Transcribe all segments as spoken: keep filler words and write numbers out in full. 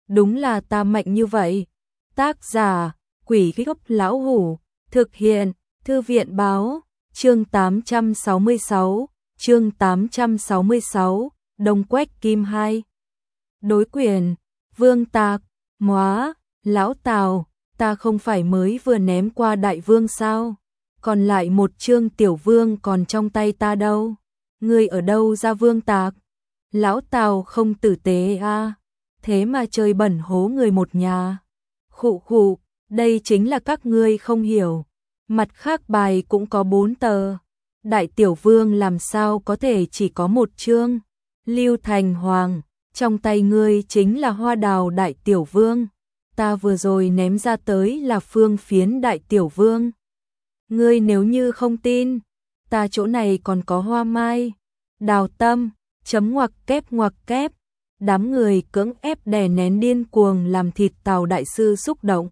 đúng là ta mạnh như vậy. Tác giả, Quỷ Gốc Lão Hủ, thực hiện, Thư viện Báo, chương tám trăm sáu mươi sáu, chương tám trăm sáu mươi sáu, Đông Quách Kim hai. Đối quyền, Vương Tạc, móa, Lão Tào, ta không phải mới vừa ném qua đại vương sao? Còn lại một chương tiểu vương còn trong tay ta đâu? Ngươi ở đâu ra Vương Tạc? Lão Tào không tử tế a, à? Thế mà chơi bẩn hố người một nhà. Khụ khụ, đây chính là các ngươi không hiểu. Mặt khác bài cũng có bốn tờ. Đại tiểu vương làm sao có thể chỉ có một chương? Lưu Thành Hoàng, trong tay ngươi chính là hoa đào đại tiểu vương. Ta vừa rồi ném ra tới là phương phiến đại tiểu vương. Ngươi nếu như không tin, ta chỗ này còn có hoa mai, đào tâm, chấm ngoặc kép ngoặc kép. Đám người cưỡng ép đè nén điên cuồng làm thịt Tào đại sư xúc động.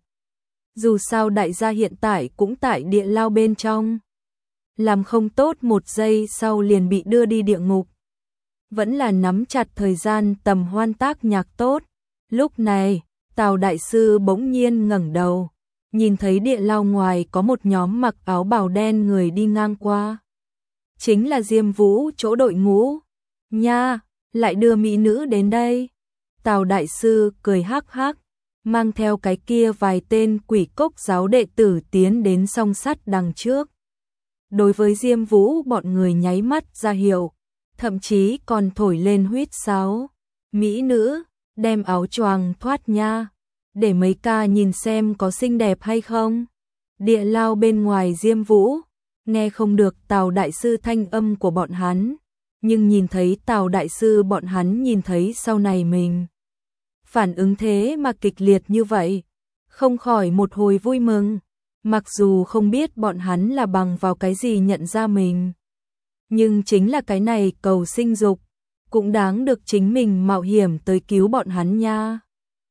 Dù sao đại gia hiện tại cũng tại địa lao bên trong. Làm không tốt một giây sau liền bị đưa đi địa ngục. Vẫn là nắm chặt thời gian tầm hoan tác nhạc tốt. Lúc này, Tào đại sư bỗng nhiên ngẩng đầu, nhìn thấy địa lao ngoài có một nhóm mặc áo bào đen người đi ngang qua. Chính là Diêm Vũ chỗ đội ngũ. Nha, lại đưa mỹ nữ đến đây. Tào đại sư cười hắc hắc, mang theo cái kia vài tên quỷ cốc giáo đệ tử tiến đến song sắt đằng trước. Đối với Diêm Vũ bọn người nháy mắt ra hiệu, thậm chí còn thổi lên huýt sáo. Mỹ nữ, đem áo choàng thoát nha, để mấy ca nhìn xem có xinh đẹp hay không. Địa lao bên ngoài Diêm Vũ, nghe không được Tào đại sư thanh âm của bọn hắn, nhưng nhìn thấy Tào đại sư bọn hắn nhìn thấy sau này mình. Phản ứng thế mà kịch liệt như vậy, không khỏi một hồi vui mừng, mặc dù không biết bọn hắn là bằng vào cái gì nhận ra mình. Nhưng chính là cái này cầu sinh dục, cũng đáng được chính mình mạo hiểm tới cứu bọn hắn nha.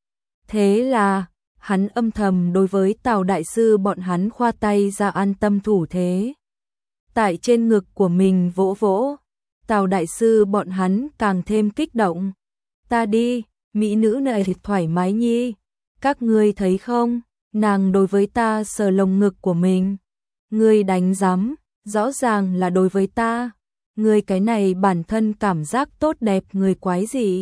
Thế là, hắn âm thầm đối với Tào đại sư bọn hắn khoa tay ra an tâm thủ thế. Tại trên ngực của mình vỗ vỗ, Tào đại sư bọn hắn càng thêm kích động. Ta đi, mỹ nữ này thì thoải mái nhi. Các ngươi thấy không, nàng đối với ta sờ lồng ngực của mình. Ngươi đánh giám, rõ ràng là đối với ta. Ngươi cái này bản thân cảm giác tốt đẹp người quái gì.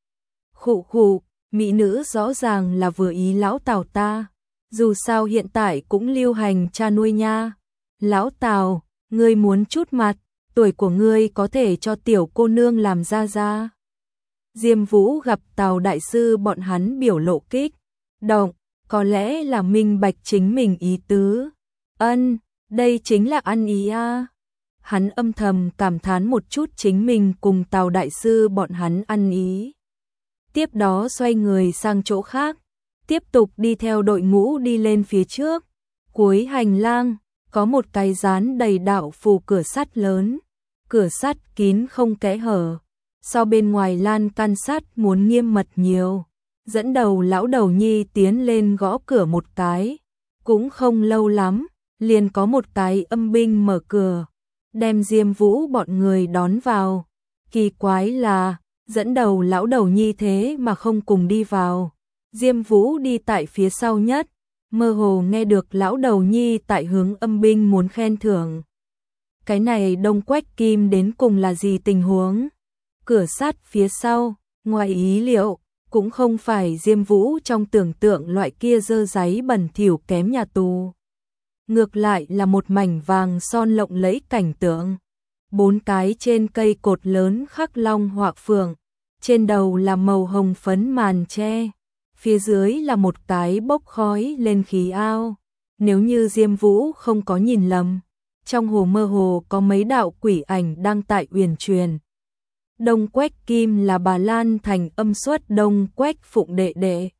Khụ khụ, mỹ nữ rõ ràng là vừa ý lão Tào ta. Dù sao hiện tại cũng lưu hành cha nuôi nha. Lão Tào, ngươi muốn chút mặt, tuổi của ngươi có thể cho tiểu cô nương làm ra ra. Diêm Vũ gặp Tào đại sư bọn hắn biểu lộ kích động, có lẽ là minh bạch chính mình ý tứ. Ân, đây chính là ăn ý a. Hắn âm thầm cảm thán một chút chính mình cùng Tào đại sư bọn hắn ăn ý. Tiếp đó xoay người sang chỗ khác, tiếp tục đi theo đội ngũ đi lên phía trước. Cuối hành lang, có một cái dán đầy đạo phù cửa sắt lớn, cửa sắt kín không kẽ hở, so bên ngoài lan can sắt muốn nghiêm mật nhiều. Dẫn đầu lão đầu nhi tiến lên gõ cửa một cái, cũng không lâu lắm, liền có một cái âm binh mở cửa, đem Diêm Vũ bọn người đón vào. Kỳ quái là, dẫn đầu lão đầu nhi thế mà không cùng đi vào. Diêm Vũ đi tại phía sau nhất, mơ hồ nghe được lão đầu nhi tại hướng âm binh muốn khen thưởng. Cái này Đông Quách Kim đến cùng là gì tình huống? Cửa sắt phía sau, ngoài ý liệu, cũng không phải Diêm Vũ trong tưởng tượng loại kia dơ dáy bẩn thỉu kém nhà tù. Ngược lại là một mảnh vàng son lộng lẫy cảnh tượng. Bốn cái trên cây cột lớn khắc long họa phượng, trên đầu là màu hồng phấn màn tre, phía dưới là một cái bốc khói lên khí ao. Nếu như Diêm Vũ không có nhìn lầm, trong hồ mơ hồ có mấy đạo quỷ ảnh đang tại uyển truyền. Đông Quách Kim là Bà Lan Thành âm xuất Đông Quách Phụng đệ đệ.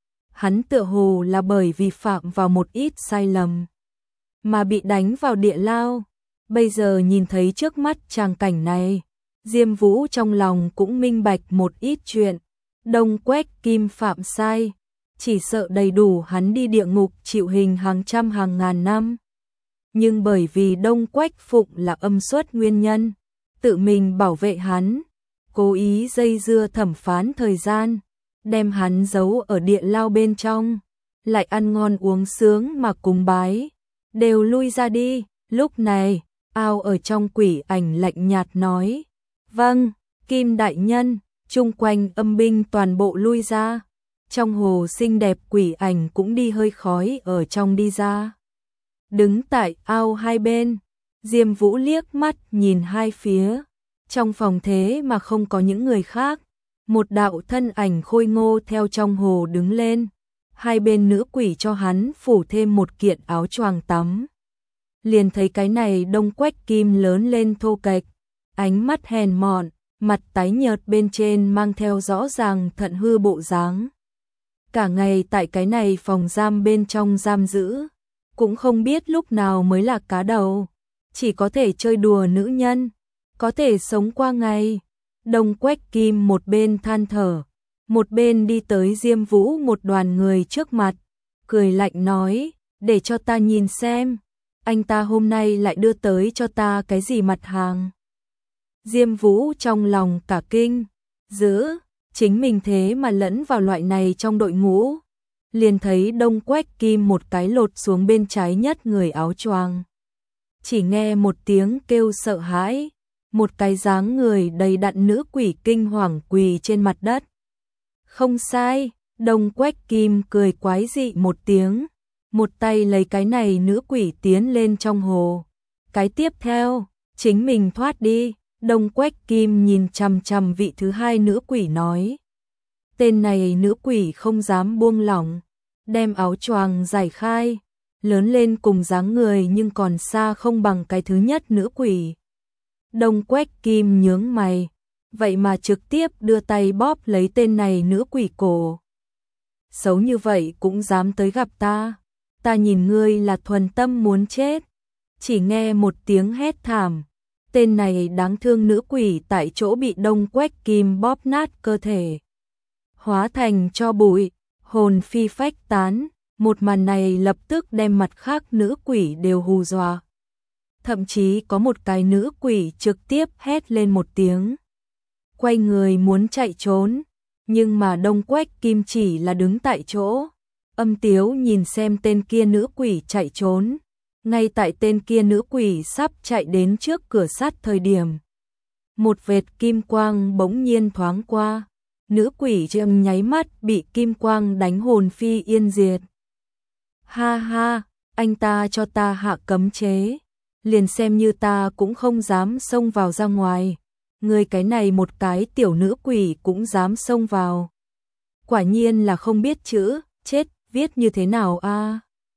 Hắn tựa hồ là bởi vì phạm vào một ít sai lầm mà bị đánh vào địa lao. Bây giờ nhìn thấy trước mắt tràng cảnh này, Diêm Vũ trong lòng cũng minh bạch một ít chuyện. Đông Quách Kim phạm sai, chỉ sợ đầy đủ hắn đi địa ngục chịu hình hàng trăm hàng ngàn năm. Nhưng bởi vì Đông Quách Phụng là âm xuất nguyên nhân, tự mình bảo vệ hắn, cố ý dây dưa thẩm phán thời gian, đem hắn giấu ở địa lao bên trong, lại ăn ngon uống sướng mà cúng bái, đều lui ra đi. Lúc này, ao ở trong quỷ ảnh lạnh nhạt nói, vâng, Kim đại nhân. Chung quanh âm binh toàn bộ lui ra, trong hồ xinh đẹp quỷ ảnh cũng đi hơi khói ở trong đi ra. Đứng tại ao hai bên, Diêm Vũ liếc mắt nhìn hai phía, trong phòng thế mà không có những người khác, một đạo thân ảnh khôi ngô theo trong hồ đứng lên, hai bên nữ quỷ cho hắn phủ thêm một kiện áo choàng tắm. Liền thấy cái này Đông Quách Kim lớn lên thô kệch, ánh mắt hèn mọn, mặt tái nhợt bên trên mang theo rõ ràng thận hư bộ dáng. Cả ngày tại cái này phòng giam bên trong giam giữ, cũng không biết lúc nào mới là cá đầu, chỉ có thể chơi đùa nữ nhân, có thể sống qua ngày. Đông Quách Kim một bên than thở, một bên đi tới Diêm Vũ một đoàn người trước mặt, cười lạnh nói, để cho ta nhìn xem, anh ta hôm nay lại đưa tới cho ta cái gì mặt hàng. Diêm Vũ trong lòng cả kinh, giữ, chính mình thế mà lẫn vào loại này trong đội ngũ. Liền thấy Đông Quách Kim một cái lột xuống bên trái nhất người áo choàng. Chỉ nghe một tiếng kêu sợ hãi, một cái dáng người đầy đặn nữ quỷ kinh hoàng quỳ trên mặt đất. Không sai, Đông Quách Kim cười quái dị một tiếng, một tay lấy cái này nữ quỷ tiến lên trong hồ. Cái tiếp theo, chính mình thoát đi. Đông Quách Kim nhìn chằm chằm vị thứ hai nữ quỷ nói. Tên này nữ quỷ không dám buông lỏng, đem áo choàng giải khai, lớn lên cùng dáng người nhưng còn xa không bằng cái thứ nhất nữ quỷ. Đông Quách Kim nhướng mày, vậy mà trực tiếp đưa tay bóp lấy tên này nữ quỷ cổ. Xấu như vậy cũng dám tới gặp ta, ta nhìn ngươi là thuần tâm muốn chết. Chỉ nghe một tiếng hét thảm, tên này đáng thương nữ quỷ tại chỗ bị Đông Quách Kim bóp nát cơ thể, hóa thành tro bụi, hồn phi phách tán. Một màn này lập tức đem mặt khác nữ quỷ đều hù dọa. Thậm chí có một cái nữ quỷ trực tiếp hét lên một tiếng, quay người muốn chạy trốn, nhưng mà Đông Quách Kim chỉ là đứng tại chỗ, âm tiếu nhìn xem tên kia nữ quỷ chạy trốn. Ngay tại tên kia nữ quỷ sắp chạy đến trước cửa sắt thời điểm, một vệt kim quang bỗng nhiên thoáng qua, nữ quỷ trong nháy mắt bị kim quang đánh hồn phi yên diệt. Ha ha, anh ta cho ta hạ cấm chế, liền xem như ta cũng không dám xông vào ra ngoài, người cái này một cái tiểu nữ quỷ cũng dám xông vào. Quả nhiên là không biết chữ, chết, viết như thế nào a? À?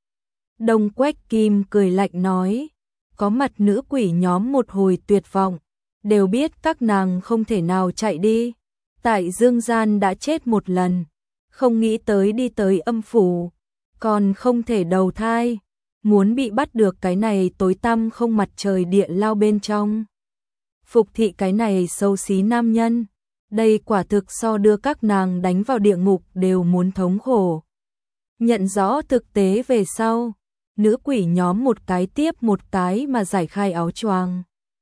Đông Quách Kim cười lạnh nói, có mặt nữ quỷ nhóm một hồi tuyệt vọng, đều biết các nàng không thể nào chạy đi, tại dương gian đã chết một lần, không nghĩ tới đi tới âm phủ, còn không thể đầu thai, muốn bị bắt được cái này tối tăm không mặt trời địa lao bên trong. Phục thị cái này xấu xí nam nhân, đây quả thực so đưa các nàng đánh vào địa ngục đều muốn thống khổ. Nhận rõ thực tế về sau, nữ quỷ nhóm một cái tiếp một cái mà giải khai áo choàng,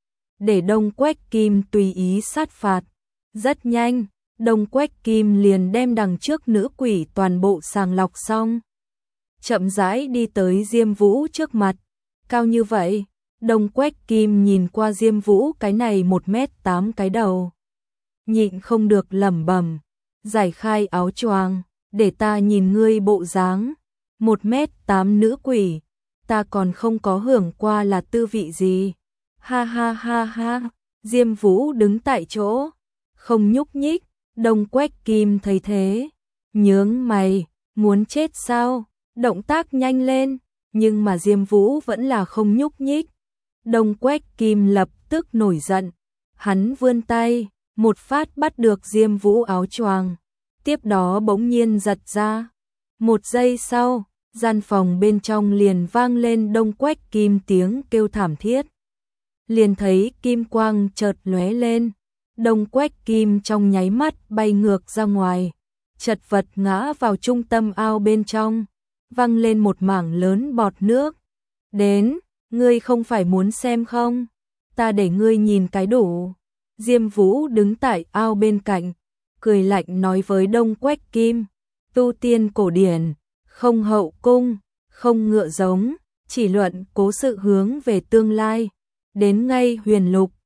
để Đông Quách Kim tùy ý sát phạt. Rất nhanh, Đông Quách Kim liền đem đằng trước nữ quỷ toàn bộ sàng lọc xong, chậm rãi đi tới Diêm Vũ trước mặt. Cao như vậy, Đông Quách Kim nhìn qua Diêm Vũ cái này một mét tám cái đầu, nhịn không được lẩm bẩm, giải khai áo choàng, để ta nhìn ngươi bộ dáng, một mét tám nữ quỷ, ta còn không có hưởng qua là tư vị gì. Ha ha ha ha, Diêm Vũ đứng tại chỗ, không nhúc nhích. Đông Quách Kim thấy thế, nhướng mày, muốn chết sao? Động tác nhanh lên, nhưng mà Diêm Vũ vẫn là không nhúc nhích. Đông Quách Kim lập tức nổi giận, hắn vươn tay, một phát bắt được Diêm Vũ áo choàng, tiếp đó bỗng nhiên giật ra. Một giây sau, gian phòng bên trong liền vang lên Đông Quách Kim tiếng kêu thảm thiết. Liền thấy kim quang chợt lóe lên, Đông Quách Kim trong nháy mắt bay ngược ra ngoài, chật vật ngã vào trung tâm ao bên trong, văng lên một mảng lớn bọt nước. Đến, ngươi không phải muốn xem không? Ta để ngươi nhìn cái đủ. Diêm Vũ đứng tại ao bên cạnh, cười lạnh nói với Đông Quách Kim, tu tiên cổ điển, không hậu cung, không ngựa giống, chỉ luận cố sự hướng về tương lai. Đến ngay huyền lục,